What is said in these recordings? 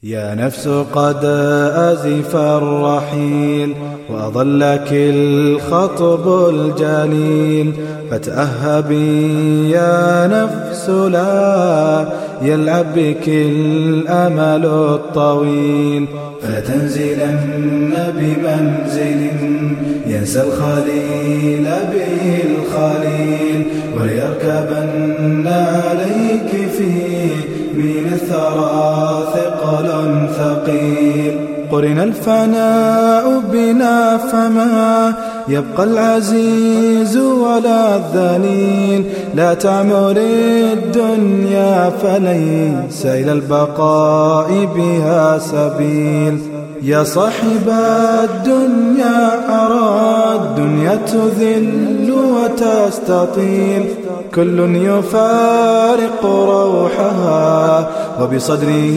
يا نفس قد أزف الرحيل وأضلك الخطب الجليل، فتأهبي يا نفس لا يلعب بك الأمل الطويل، فتنزلن بمنزل ينسى الخليل به الخليل، وليركبن عليك فيه من الثرى ثقل ثقيل. قرن الفناء بنا فما يبقى العزيز ولا الذليل، لا تعمر الدنيا فليس إلى البقاء بها سبيل. يا صاحب الدنيا أرى الدنيا تذل وتستطيل، كل يفارق روحها وبصدره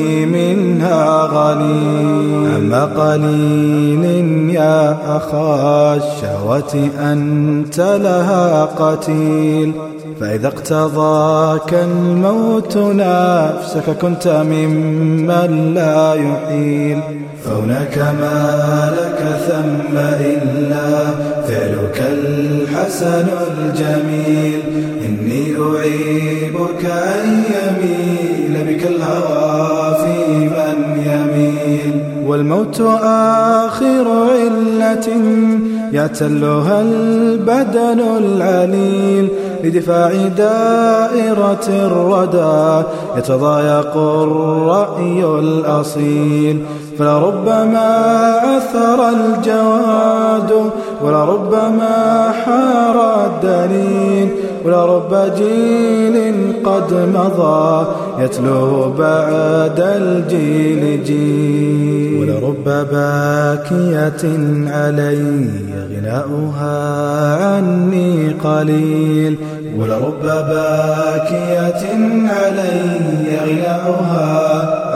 منها غليل. أما قليل يا أخا الشهوة أنت لها قتيل، فإذا اقتضاك الموت نفسك كنت ممن لا يحيل. فهناك ما لك ثم إلا فعلك الحسن الجميل، إني أعيبك أن يميل بك الهوى في من يميل. والموت آخر علة يعتلها البدن العليل، لدفاع دائرة الردى يتضايق الرأي الأصيل. فلربما عثر الجواد ولربما حار الدليل، ولرب جيل قد مضى يتلوه بعد الجيل جيل. ولرب باكية علي غناؤها عني قليل، ولرب باكية علي غناؤها